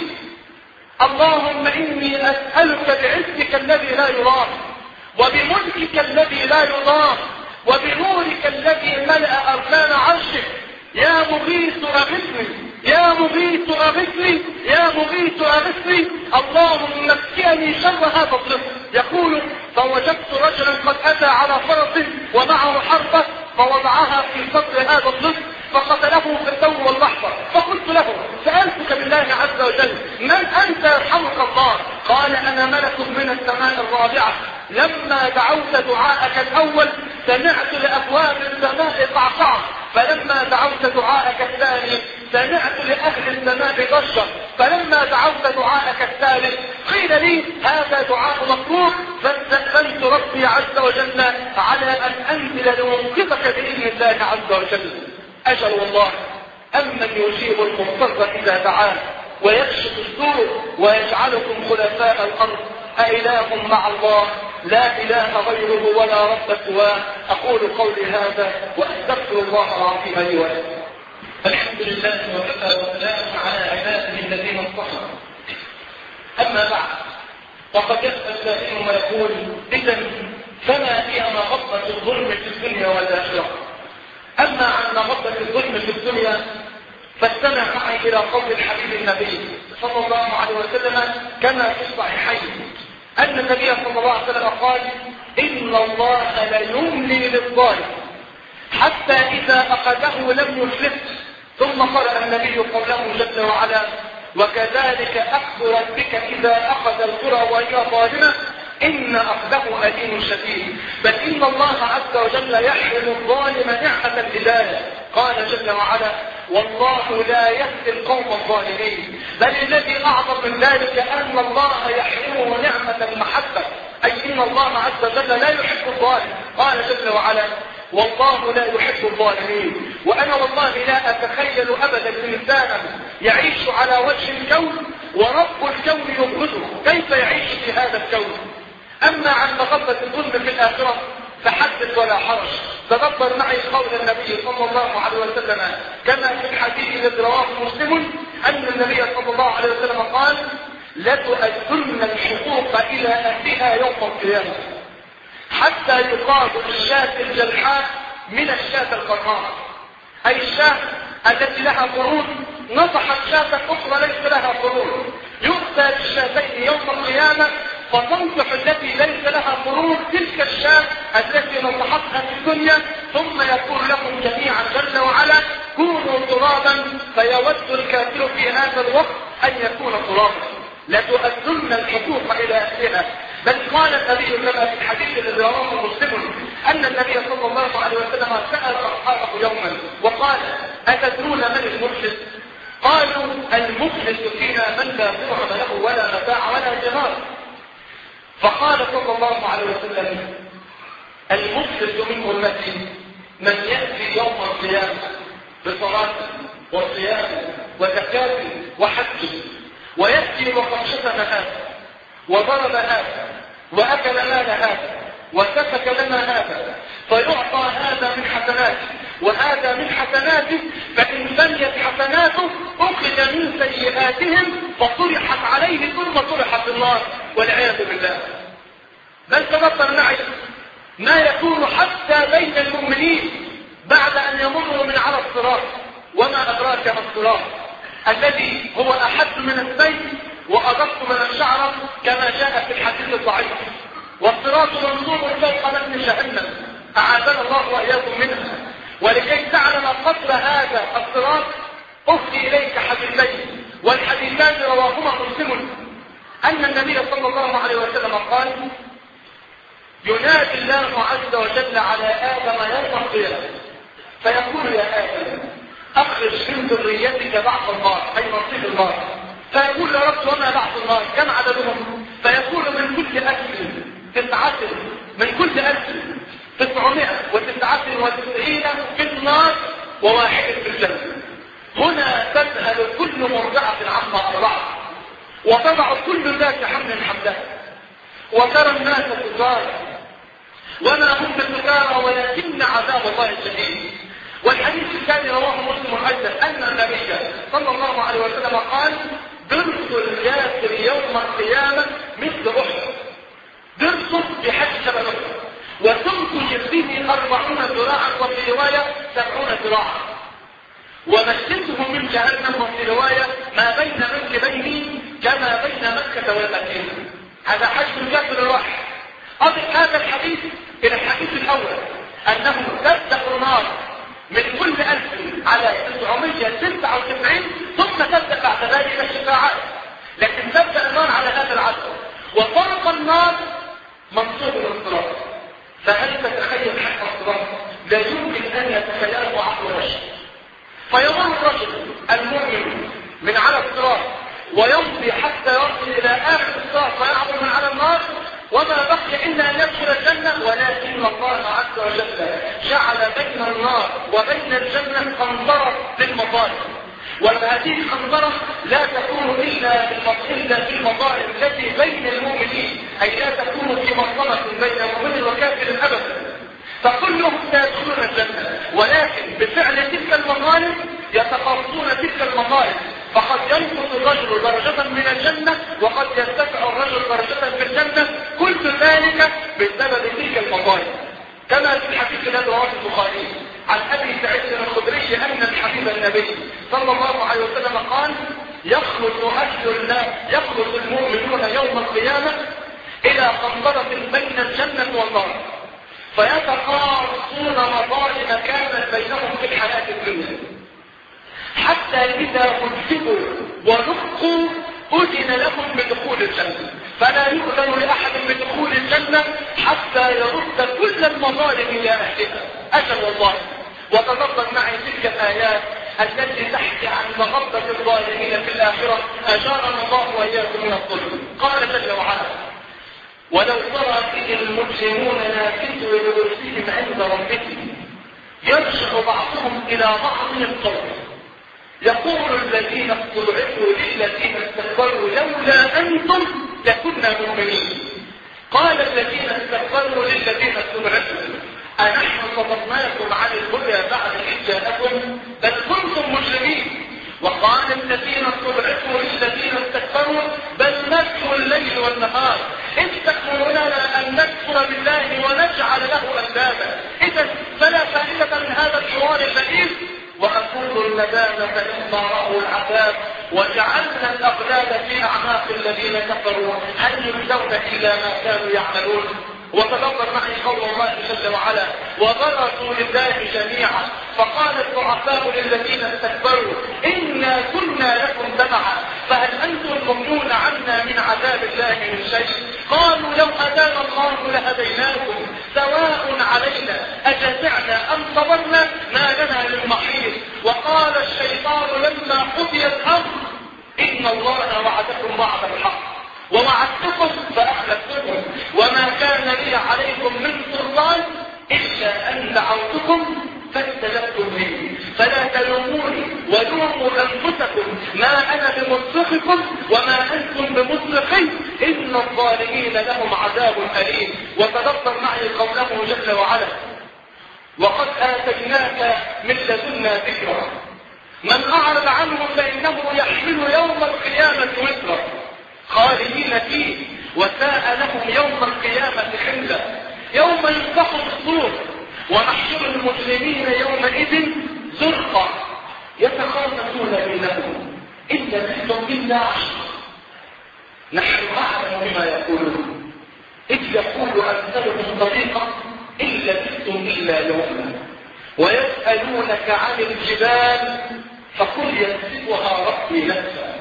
اللهم إني أسألك بعزك الذي لا يرام وبملكك الذي لا يضام وبنورك الذي ملأ أركان عرشك يا مغيث أغثني يا مغيث أغثني يا مغيث أغثني اللهم اكفني شر هذا الطفل. يقول فوجدت رجلا قد أتى على فرس ومعه حربة فوضعها في صدر هذا الطفل فقتله في التو واللحظة. فقلت له سألتك بالله عز وجل من أنت يرحمك الله؟ قال أنا ملك من السماء الرابعة لما دعوت دعاءك الأول سمعت لأبواب السماء قعقعة فلما دعوت دعاءك الثاني سمعت لأهل السماء ضجة فلما دعوت دعاءك الثالث قيل لي هذا دعاء مطلوب فاستأذنت ربي عز وجل على أن أنزل لأنقذك بإذن الله عز وجل. أجل والله أمن يجيب المضطر إذا دعاه ويكشف السوء ويجعلكم خلفاء الأرض أإله مع الله لا إله غيره ولا رب سواه. أقول قولي هذا وأستغفر الله العظيم لي ولكم. الحمد لله وكفى وسلام على عباده الذين اصطفى. أما بعد وقد يسأل سائل ويقول إذا فما هي مغبة الظلم في الدنيا والآخرة؟ أما عن مغبة الظلم في الدنيا فاستمع معي إلى قول الحبيب النبي صلى الله عليه وسلم كما في الصحيحين أن النبي صلى الله عليه وسلم قال إن الله ليملي للظالم حتى إذا أخذه لم يفلته. ثم قرأ النبي قوله جل وعلا وكذلك أخذ ربك إذا أخذ القرى وهي ظالمة إن أخذه أليم شديد. بل إن الله عز وجل يحرم الظالم نعمة الهداية. قال جل وعلا والله لا يهدي القوم الظالمين. بل الذي أعظم من ذلك أن الله يحرمه نعمة المحبة أي إن الله عز وجل لا يحب الظالم. قال جل وعلا والله لا يحب الظالمين. وأنا والله لا أتخيل أبدا إنسانا يعيش على وجه الكون ورب الكون يبغضه كيف يعيش في هذا الكون. أما عن مغبة الظلم في الآخرة فحدث ولا حرج. تدبر معي قول النبي صلى الله عليه وسلم كما في الحديث الذي رواه مسلم أن النبي صلى الله عليه وسلم قال لتؤدن الحقوق إلى أهلها يوم القيامة حتى يقال الشاة الجلحاء من الشاة القرناء أي الشاة التي لها قرون نصحت شاة أخرى ليس لها قرون. يؤتى بالشاتين يوم القيامة فتنصح التي ليس لها قرون تلك الشاة التي نصحتها في الدنيا ثم يقول لهم جميعا جل وعلا كونوا ترابا فيود الكافر في هذا الوقت أن يكون ترابا. لتؤدن الحقوق إلى أهلها. بل قال النبي كما في الحديث الذي رواه مسلم أن النبي صلى الله عليه وسلم سأل أصحابه يوما وقال أتدرون من المفلس؟ قالوا المفلس فينا من لا درهم له ولا متاع ولا جمال. فقال صلى الله عليه وسلم المفلس من أمتي من يأتي يوم القيامة بصلاة وصيام وزكاة وحج ويأتي وقد شتم هذا وضرب هذا وأكل مال هذا وسفك لنا هذا فيعطى هذا من حسناته وهذا من حسناته فإن بنيت حسناته أخذ من سيئاتهم فطرحت عليه ثم طرحت النار والعياذ بالله. بل تبطل معي ما يكون حتى بين المؤمنين بعد أن يمروا من على الصراط. وما أدراك ما الصراط الذي هو أحد من السيف وأدق من الشعر كما جاء في الحديث الضعيف. والصراط منصوب فوق متن جهنم أعاذنا الله وإياكم منها. ولكي تعلم قدر هذا الصراط أهدي إليك حديثين والحديثان رواهما مسلم أن النبي صلى الله عليه وسلم قال ينادي الله عز وجل على آدم يوم القيامة فيقول يا آدم اخرج من ذريتك بعض النار اي نصيب النار. فيقول يا رب وما بعض النار كم عددهم؟ فيقول من كل ألف تسعة من كل ألف تسعمائة وتسعة وتسعين في النار وواحد في الجنة. هنا تذهل كل مرضعة عما أرضعت وتضع كل ذات حمل حملها وترى الناس سكارى وما هم بسكارى ولكن عذاب الله الشديد. والحديث الثاني رواه مسلم ايضا ان النبي صلى الله عليه وسلم قال درس الكافر يوم القيامه مثل احد، درس بحد شبه وتنتج به أربعون ذراعا وفي روايه سبعون ذراعا ومشيته من جهنم وفي روايه ما بين منكبيه كما بين مكه والمدينه. هذا حجم الكافر الواحد. اضف هذا الحديث الى الحديث الاول انه تبدا النار من كل ألف على تسعمائة وتسعة وتسعين ثم تبدأ بعد ذلك الشفاعات، لكن تبدأ النار على هذا العدد وفرق النار منصوب للصراط. فهل تتخيل حق الصراط؟ لا يمكن أن يتخيله عقل الرشد. فيمر الرجل المؤمن من على الصراط ويمضي حتى يصل إلى آخر الصراط فيعبر من على النار وما بقي إلا أن يدخل الجنة، ولكن الله عز وجل جعل بين النار وبين الجنة خنجرة للمظالم. وهذه الخنجرة لا تكون إلا إلا في المظالم التي بين المؤمنين، أي لا تكون في مظلمة بين المؤمن وكافر أبدا. فكلهم سيدخلون الجنة، ولكن بفعل تلك المظالم يتخلصون تلك المظالم. فقد ينقص الرجل درجة من الجنة وقد يرتفع الرجل درجة في الجنة، كل ذلك بسبب تلك المظالم. كما في الحديث الذي رواه البخاري عن ابي سعيد الخدري ان الحبيب النبي صلى الله عليه وسلم قال يخلص اهل النار يخلص المؤمنون يوم القيامة الى قنطرة بين الجنة والنار فيتقاصون مظالم كانت بينهم في الحياة الدنيا حتى إذا كذبوا ونقوا أذن لهم بدخول الجنة، فلا يؤذن لأحد بدخول الجنة حتى يرد كل المظالم إلى أهلها. أجل والله. وتدبر معي تلك الآيات التي تحكي عن مغبة الظالمين في الآخرة، أجارنا الله وإياكم من الظلم. قال جل وعلا ولو ترى فيه المجرمون ناكسوا رؤوسهم عند ربهم يرجع بعضهم إلى بعض القول يقول الذين استضعفوا للذين استكبروا لولا أنتم لكنا مؤمنين. قال الذين استكبروا للذين استضعفوا أنحن صدقناكم عن الهدى بعد إذ جاءكم بل كنتم مجرمين. وقال الذين استضعفوا للذين استكبروا بل نكفر الليل والنهار إذ تأمروننا أن نكفر بالله ونجعل له أندادا. إذا فلا فائدة من هذا الحوار اللئيم. وأقول الندامة لما رأوا العذاب وجعلنا الأغلال في أعناق الذين كفروا هل يجزون إلا ما كانوا يعملون. وتدبر معي قول الله جل وعلا وبرزوا لله جميعا فقال الضعفاء للذين استكبروا إنا كنا لكم تبعا فهل أنتم مغنون عنا من عذاب الله من شيء. قالوا لو هدانا الله لهديناكم سواء علينا أجزعنا أم صبرنا ما لنا من محيص. وقال الشيطان لما قضي الأمر إن الله وعدكم وعد الحق ووعدتكم فأخلفتكم وما كان لي عليكم من سلطان إلا أن دعوتكم فاستجبتم لي فلا تلوموني ولوموا أنفسكم ما أنا بمصرخكم وما أنتم بمصرخي إن الظالمين لهم عذاب أليم. وتدبر معي قوله جل وعلا وقد آتيناك من لدنا ذكرا من أعرض عنه فإنه يحمل يوم القيامة وزرا خالدين فيه وساء لهم يوم القيامة حملا يوم ينفخ الصور ونحشر المجرمين يومئذ زرقا يتخافتون بينهم إن لبثتم إلا عشرا نحن أعلم بما يقولون إذ يقول أمثلهم طريقا إن لبثتم إلا يوما ويسألونك عن الجبال فقل ينسفها ربي نسفا.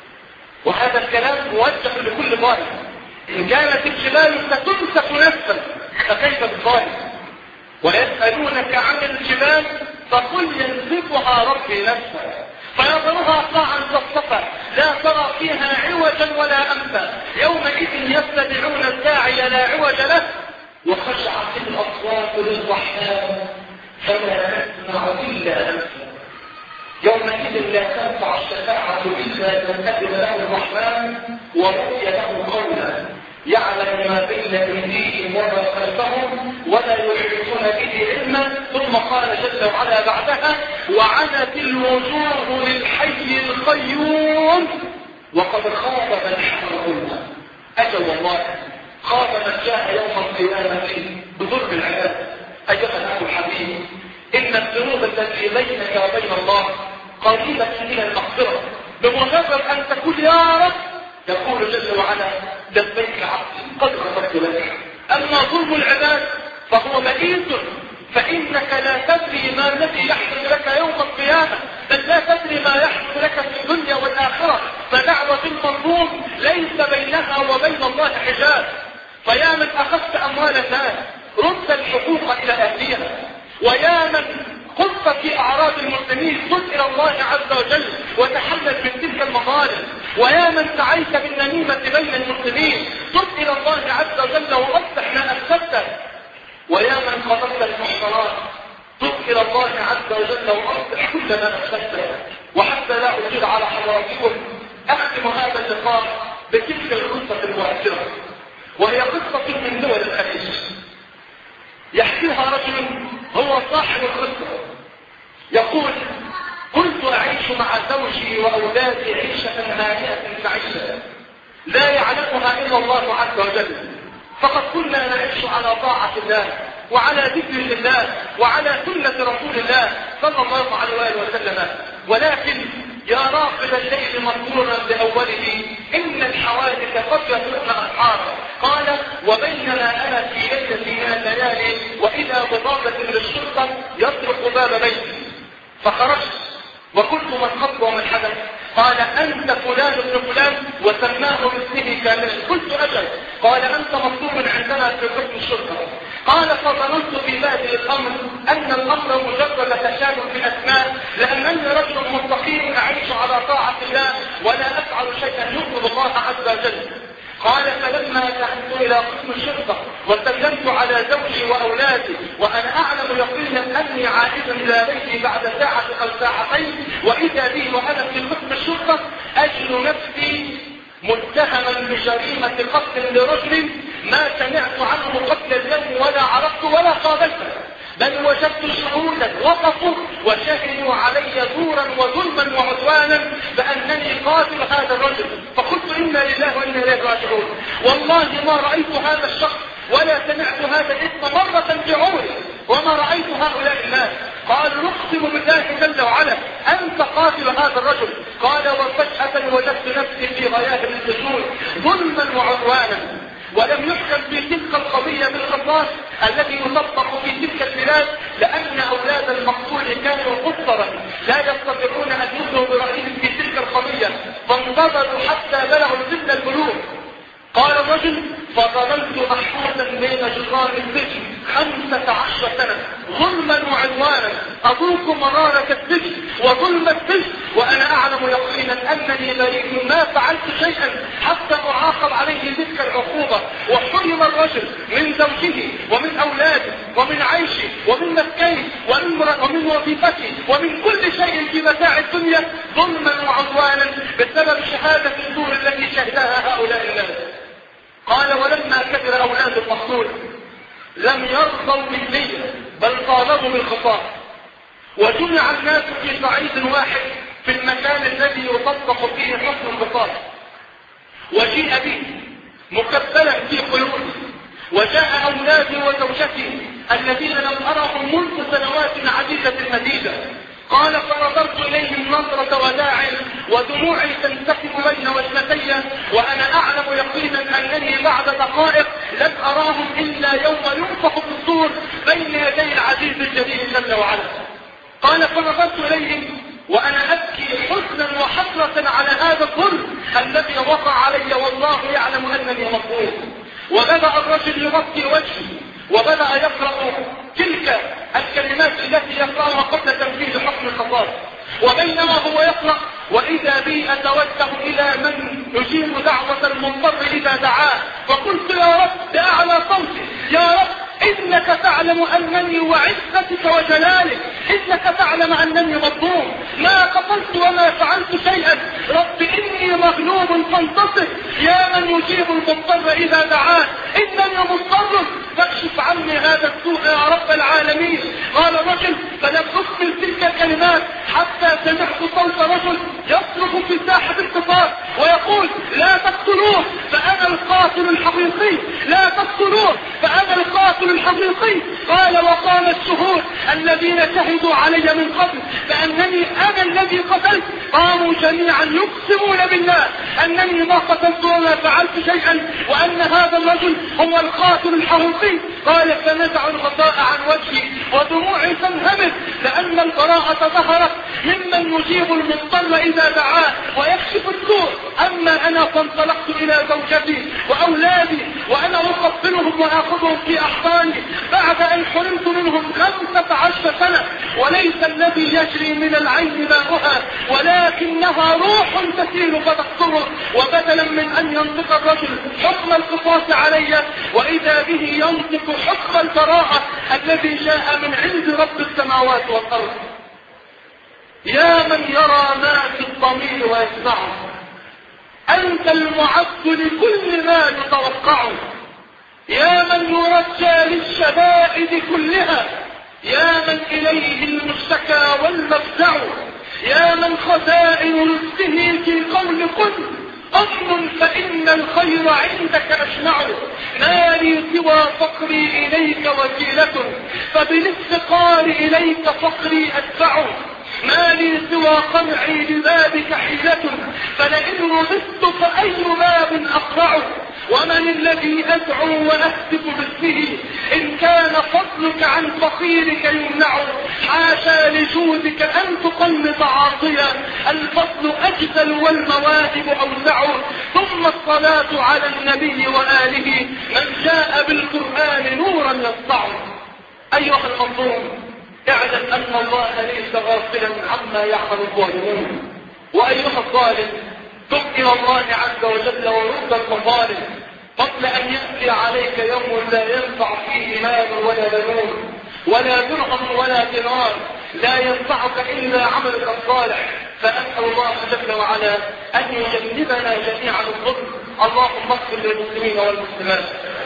وهذا الكلام موجه لكل ظالم. إن كانت الجبال ستنسف نسفا فكيف بالظالم. ويسألونك عن الجبال فقل ينسفها ربي نسفا فيظهرها قاعا صفصفا لا ترى فيها عوجا ولا أنفا يومئذ يتبعون الداعي لا عوج له وخشعت الأصوات للرحمن فلا نسمع إلا أنفا يومئذ لا تنفع الشفاعة إلا من أذن له الرحمن ورضي له قولا يعلم ما بين أيديهم وما خلفهم ولا يحيطون به علما ثم قال جل وعلا بعدها وعنت الوجوه للحي القيوم وقد خاب من حمل ظلما أجل والله خاب من جاء يوم القيامة بظلم العباد. أيها الأخ الحبيب إن الذنوب التي بينك وبين الله قريبة من المغفرة بمجرد أن تقول يا رب يقول جل وعلا لبيك عبدي قد غفرت لك. أما ظلم العباد فهو مئيس فإنك لا تدري ما الذي يحدث لك يوم القيامة بل لا تدري ما يحدث لك في الدنيا والآخرة فدعوة المظلوم ليس بينها وبين الله حجاب. فيا من أخذت أموال الناس رد الحقوق إلى أهلها ويا من قلت في أعراض المسلمين تب إلى الله عز وجل وتحلل من تلك المظالم ويا من سعيت بالنميمة بين المسلمين تب إلى الله عز وجل وأصلح ما أفسدته ويا من قتلت المحصنات تب إلى الله عز وجل وأصلح كل ما أفسدته. وحتى لا أجير على حضراتكم أختم هذا اللقاء بتلك القصة المؤثرة وهي قصة من دول الخليج يحكيها رجل هو صاحب القصة يقول كنت أعيش مع زوجي وأولادي عيشة هانئة سعيدة لا يعلمها إلا الله عز وجل فقد كنا نعيش على طاعة الله وعلى ذكر الله وعلى سنة رسول الله صلى الله عليه وسلم ولكن يا راقب الليل مذكورا بأوله إن الحوادث قد يكون أسعارا قال وبينما أنا في ليلة من الليالي وإذا بضابة للشرطة يطرق باب بيتي فخرجت وقلت من خط ومن حدث قال أنت فلان ابن فلان وسماه باسمه كاملا قلت أجل قال أنت مطلوب عندنا في قسم الشرطة قال فظننت في هذه الأمر أن الأمر مجرد تشابه في الأسماء لأنني رجل مستقيم أعيش على طاعة الله ولا أفعل شيئا يغضب الله عز وجل. قال فلما ذهبت إلى قسم الشرطة وسلمت على زوجي وأولادي وأنا أعلم يقينا أني عائد إلى بيتي بعد ساعة أو ساعتين وإذا بي وأنا في قسم الشرطة أجد نفسي متهما بجريمة قتل لرجل ما سمعت عنه قبل اليوم ولا عرفت ولا قابلته بل وجدت شهودا وقفوا وشهدوا علي زورا وظلما وعدوانا بأنني قاتل هذا الرجل فقلت إنا لله وإنا إليه راجعون والله ما رأيت هذا الشخص ولا سمعت هذا الاسم مرة بعمري وما رأيت هؤلاء الناس. قالوا نقسم بالله جل وعلا أنت قاتل هذا الرجل قال وفجأة وجدت نفسي في غياب السجون ظلما وعدوانا ولم يحكم في تلك القضية بالقصاص الذي يطبق في تلك البلاد لأن أولاد المقتول كانوا قصرا لا يستطيعون أن يدلوا برأيهم في تلك القضية فانتظروا حتى بلغوا سن البلوغ. قال الرجل فظللت محفوظا بين جدران السجن خمسة عشر سنة ظلما وعدوانا أذوق مرارة السجن وظلم السجن وأنا أعلم يقينا أنني بريء ما فعلت شيئا حتى أعاقب عليه تلك العقوبة. وحرم الرجل من زوجه ومن أولاده ومن عيشه ومن مسكنه ومن وظيفته ومن كل شيء في متاع الدنيا ظلما وعدوانا بسبب شهادة الزور التي شهدها هؤلاء الناس. قال ولما كبر أولاد المقتول لم يرضوا بالنية بل طالبوا بالخطاب وجمع الناس في صعيد واحد في المكان الذي يطبق فيه حكم القصاص وجيء به مكبلا في قيوده وجاء أولادي وزوجتي الذين لم أرهم منذ سنوات عديدة مديدة. قال فنظرت إليهم نظرة وداع ودموعي تنسكب بين وجنتي وأنا أعلم يقينا أنني بعد دقائق لم أراهم إلا يوم ينفخ في الصور بين يدي العزيز الجليل جل وعلا. قال فنظرت إليهم وأنا أبكي حزنا وحسرة على هذا الظلم الذي وقع علي والله يعلم أنني مظلوم. وبدأ الرجل يغطي وجهي وبدأ يقرأ تلك الكلمات التي يقرأها قبل تنفيذ حكم الخطاب. وبينما هو يقرأ وإذا بي أتوجه إلى من يجيب دعوة المضطر إذا دعاه، فقلت يا رب بأعلى صوتي: يا رب إنك تعلم أنني وعزتك وجلالك، إنك تعلم أنني مظلوم، ما قتلت وما فعلت شيئا، رب إني مغلوب فانتصر، يا من يجيب المضطر إذا دعاه، إنني مضطر فاكشف عني هذا السوء يا رب العالمين. قال الرجل: فلم أكمل تلك الكلمات حتى سمعت صوت رجل يصرخ في ساحة القطار ويقول: لا تقتلوه فأنا القاتل الحقيقي، لا تقتلوه فأنا القاتل الحقيقي. قال: وقام الشهود الذين شهدوا علي من قبل بأنني أنا الذي قتلت قاموا جميعا يقسمون بالله أنني ما قتلت وما فعلت شيئا وأن هذا الرجل هو القاتل الحقيقي. قال: فنزع الغطاء عن وجهي ودموعي تنهمر لأن البراءة ظهرت ممن يجيب المضطر إذا دعاه ويكشف السوء. أما أنا فانطلقت إلى زوجتي وأولادي وأنا أقبلهم وآخذهم في أحضاني بعد أن حرمت منهم خمسة عشر سنة، وليس الذي يجري من العين ماؤها ولكنها روح تسيل فتقتله. وبدلا من أن ينطق الرجل حكم القصاص علي وإذا به ينطق حكم البراءة الذي جاء من عند رب السماوات والأرض. يا من يرى ما في الضمير ويسمعه، أنت المعد لكل ما يتوقعه، يا من يرجى للشدائد كلها، يا من إليه المشتكى والمفزع، يا من خزائن رزقه في قول قل أمن فإن الخير عندك أجمع، ما لي سوى فقري إليك وسيلة فبالافتقار إليك فقري أدفع، ما لي سوى قمعي ببابك حيلة فلئن رضت فأي باب أقرع، ومن الذي أدعو وأهتف باسمه إن كان فضلك عن فقيرك يمنع، حاشا لجودك أن تقلط عاصيا الفضل أجزل والمواهب أوسع. ثم الصلاة على النبي وآله من جاء بالقرآن نورا يسطع. أيها المظلوم، اعلم أن الله ليس غافلا عما يعمل الظالمون، وأيها الظالم تب إلى الله عز وجل ورد المظالم قبل أن يأتي عليك يوم لا ينفع فيه مال ولا بنون ولا درهم ولا دينار، لا ينفعك إلا عملك الصالح. فأسأل الله جل وعلا أن يجنبنا جميعا الظلم. اللهم اغفر للمسلمين والمسلمات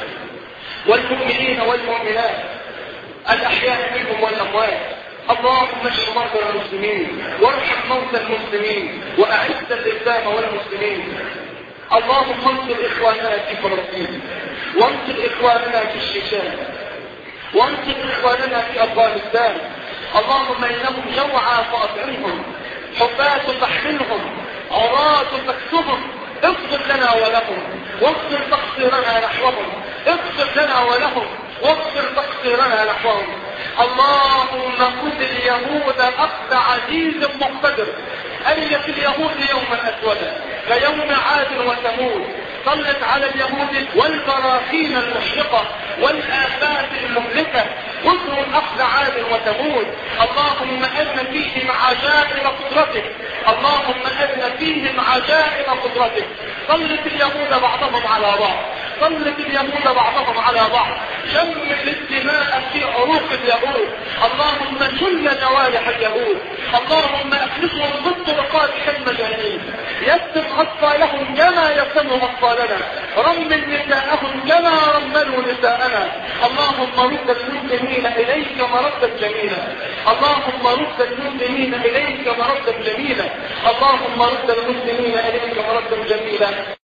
والمؤمنين والمؤمنات الأحياء منهم والأموات. اللهم اشف مرضى المسلمين وارحم موتى المسلمين وأعز الإسلام والمسلمين. اللهم انصر إخواننا في فلسطين، وانصر إخواننا في الشيشان، وانصر إخواننا في أفغانستان. اللهم إنهم جوعى فأطعمهم، حفاة فاحملهم، عراة فاكسهم. اغفر لنا ولهم واغفر تقصيرنا نحوهم، اغفر لنا ولهم واغفر تقصيرنا نحوهم. اللهم خذ اليهود أخذ عزيز مقتدر، ألف اليهود يوما أسودا كيوم عاد وثمود، صلت على اليهود والبراكين المشرقة والآفات المهلكة، خذهم أخذ عاد وثمود. اللهم أرنا فيهم عجائب قدرتك، اللهم أرنا فيهم عجائب قدرتك. صلت اليهود بعضهم على بعض، صلت اليهود بعضهم على بعض، شمل الدماء في عروق اليهود. اللهم شل جوارح اليهود، اللهم أخلصهم ضد رقاب المجانين، يسر أطفالهم كما يسموا أطفالنا، رمل نساءهم كما رملوا نساءنا. اللهم رد المسلمين إليك مردا جميلا، اللهم رد المسلمين إليك مردا جميلا، اللهم رد المسلمين إليك مردا جميلا.